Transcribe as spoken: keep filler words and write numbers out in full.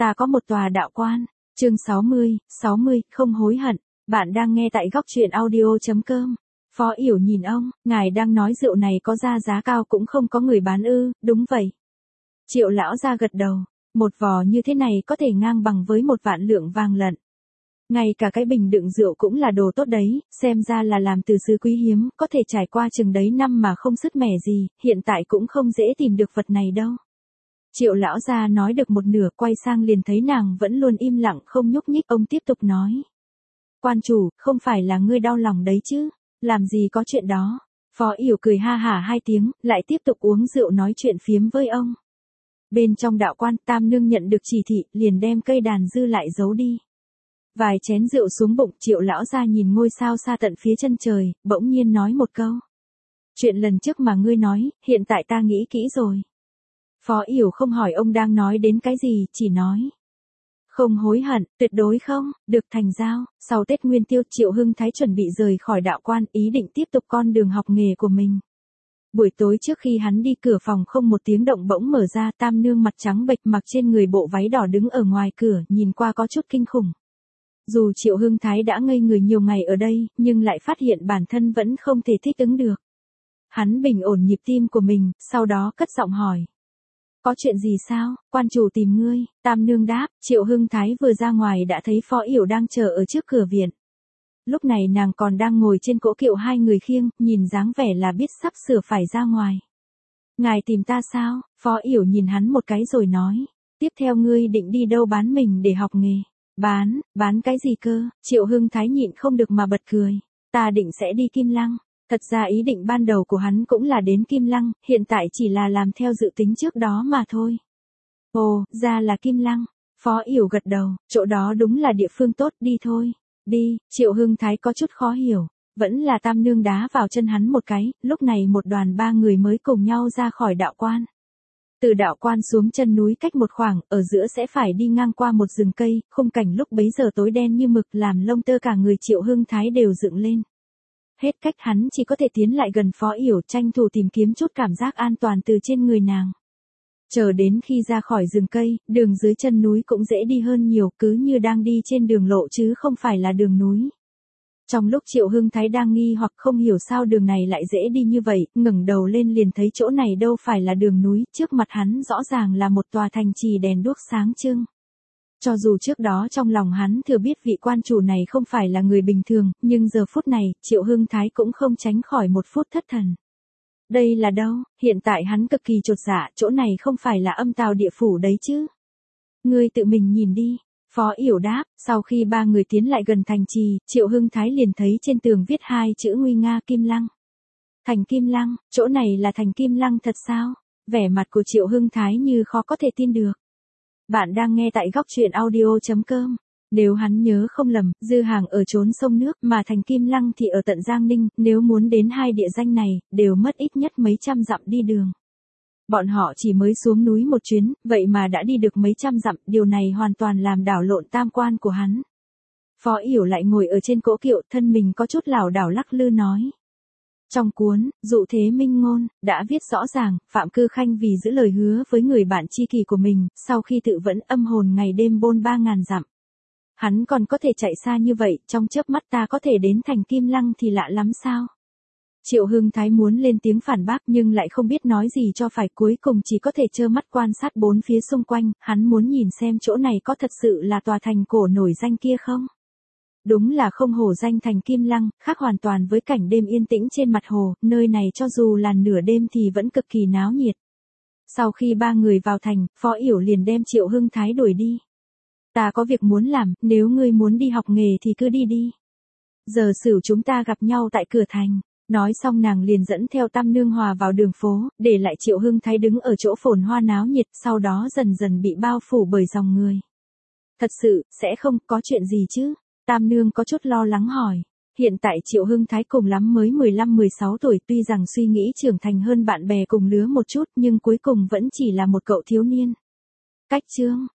Ta có một tòa đạo quan. Chương sáu mươi, sáu mươi, không hối hận. Bạn đang nghe tại góc truyện audio chấm com. Phó Yểu nhìn ông, ngài đang nói rượu này có ra giá cao cũng không có người bán ư? Đúng vậy. Triệu lão ra gật đầu, một vò như thế này có thể ngang bằng với một vạn lượng vàng lận. Ngay cả cái bình đựng rượu cũng là đồ tốt đấy, xem ra là làm từ xứ quý hiếm, có thể trải qua chừng đấy năm mà không sứt mẻ gì, hiện tại cũng không dễ tìm được vật này đâu. Triệu lão gia nói được một nửa, quay sang liền thấy nàng vẫn luôn im lặng không nhúc nhích, ông tiếp tục nói. Quan chủ, không phải là ngươi đau lòng đấy chứ, làm gì có chuyện đó. Phó Yểu cười ha hả hai tiếng, lại tiếp tục uống rượu nói chuyện phiếm với ông. Bên trong đạo quan, Tam Nương nhận được chỉ thị, liền đem cây đàn dư lại giấu đi. Vài chén rượu xuống bụng, Triệu lão gia nhìn ngôi sao xa tận phía chân trời, bỗng nhiên nói một câu. Chuyện lần trước mà ngươi nói, hiện tại ta nghĩ kỹ rồi. Phó Yểu không hỏi ông đang nói đến cái gì, chỉ nói. Không hối hận, tuyệt đối không, được thành giao. Sau Tết Nguyên Tiêu, Triệu Hưng Thái chuẩn bị rời khỏi đạo quan, ý định tiếp tục con đường học nghề của mình. Buổi tối trước khi hắn đi, cửa phòng không một tiếng động bỗng mở ra, Tam Nương mặt trắng bệch mặc trên người bộ váy đỏ đứng ở ngoài cửa, nhìn qua có chút kinh khủng. Dù Triệu Hưng Thái đã ngây người nhiều ngày ở đây, nhưng lại phát hiện bản thân vẫn không thể thích ứng được. Hắn bình ổn nhịp tim của mình, sau đó cất giọng hỏi. Có chuyện gì sao, quan chủ tìm ngươi? Tam Nương đáp. Triệu Hưng Thái vừa ra ngoài đã thấy Phó Yểu đang chờ ở trước cửa viện. Lúc này nàng còn đang ngồi trên cỗ kiệu hai người khiêng, nhìn dáng vẻ là biết sắp sửa phải ra ngoài. Ngài tìm ta sao? Phó Yểu nhìn hắn một cái rồi nói. Tiếp theo ngươi định đi đâu bán mình để học nghề? Bán, bán cái gì cơ? Triệu Hưng Thái nhịn không được mà bật cười. Ta định sẽ đi Kim Lăng. Thật ra ý định ban đầu của hắn cũng là đến Kim Lăng, hiện tại chỉ là làm theo dự tính trước đó mà thôi. Ồ, ra là Kim Lăng. Phó Yểu gật đầu, chỗ đó đúng là địa phương tốt, đi thôi. Đi. Triệu Hưng Thái có chút khó hiểu, vẫn là Tam Nương đá vào chân hắn một cái, lúc này một đoàn ba người mới cùng nhau ra khỏi đạo quan. Từ đạo quan xuống chân núi cách một khoảng, ở giữa sẽ phải đi ngang qua một rừng cây, khung cảnh lúc bấy giờ tối đen như mực làm lông tơ cả người Triệu Hưng Thái đều dựng lên. Hết cách hắn chỉ có thể tiến lại gần Phó Yểu, tranh thủ tìm kiếm chút cảm giác an toàn từ trên người nàng. Chờ đến khi ra khỏi rừng cây, đường dưới chân núi cũng dễ đi hơn nhiều, cứ như đang đi trên đường lộ chứ không phải là đường núi. Trong lúc Triệu Hưng Thái đang nghi hoặc không hiểu sao đường này lại dễ đi như vậy, ngẩng đầu lên liền thấy chỗ này đâu phải là đường núi, trước mặt hắn rõ ràng là một tòa thành trì đèn đuốc sáng trưng. Cho dù trước đó trong lòng hắn thừa biết vị quan chủ này không phải là người bình thường, nhưng giờ phút này, Triệu Hưng Thái cũng không tránh khỏi một phút thất thần. Đây là đâu? Hiện tại hắn cực kỳ chột dạ, chỗ này không phải là Âm Tào địa phủ đấy chứ? Ngươi tự mình nhìn đi. Phó Yểu đáp. Sau khi ba người tiến lại gần thành trì, Triệu Hưng Thái liền thấy trên tường viết hai chữ nguy nga Kim Lăng. Thành Kim Lăng, chỗ này là thành Kim Lăng thật sao? Vẻ mặt của Triệu Hưng Thái như khó có thể tin được. Bạn đang nghe tại góc truyện audio chấm com. Nếu hắn nhớ không lầm, Dư Hàng ở chốn sông nước, mà thành Kim Lăng thì ở tận Giang Ninh, nếu muốn đến hai địa danh này, đều mất ít nhất mấy trăm dặm đi đường. Bọn họ chỉ mới xuống núi một chuyến, vậy mà đã đi được mấy trăm dặm, điều này hoàn toàn làm đảo lộn tam quan của hắn. Phó Yểu lại ngồi ở trên cỗ kiệu, thân mình có chút lảo đảo lắc lư nói. Trong cuốn, Dụ Thế Minh Ngôn, đã viết rõ ràng, Phạm Cư Khanh vì giữ lời hứa với người bạn tri kỷ của mình, sau khi tự vẫn âm hồn ngày đêm bôn ba ngàn dặm. Hắn còn có thể chạy xa như vậy, trong chớp mắt ta có thể đến thành Kim Lăng thì lạ lắm sao? Triệu Hưng Thái muốn lên tiếng phản bác nhưng lại không biết nói gì cho phải, cuối cùng chỉ có thể trơ mắt quan sát bốn phía xung quanh, hắn muốn nhìn xem chỗ này có thật sự là tòa thành cổ nổi danh kia không? Đúng là không hổ danh thành Kim Lăng, khác hoàn toàn với cảnh đêm yên tĩnh trên mặt hồ, nơi này cho dù là nửa đêm thì vẫn cực kỳ náo nhiệt. Sau khi ba người vào thành, Phó Yểu liền đem Triệu Hưng Thái đuổi đi. Ta có việc muốn làm, nếu ngươi muốn đi học nghề thì cứ đi đi. Giờ xỉu chúng ta gặp nhau tại cửa thành. Nói xong nàng liền dẫn theo Tam Nương hòa vào đường phố, để lại Triệu Hưng Thái đứng ở chỗ phồn hoa náo nhiệt, sau đó dần dần bị bao phủ bởi dòng người. Thật sự, sẽ không có chuyện gì chứ? Tam Nương có chút lo lắng hỏi. Hiện tại Triệu Hưng Thái cùng lắm mới mười lăm mười sáu tuổi, tuy rằng suy nghĩ trưởng thành hơn bạn bè cùng lứa một chút, nhưng cuối cùng vẫn chỉ là một cậu thiếu niên. Cách chương,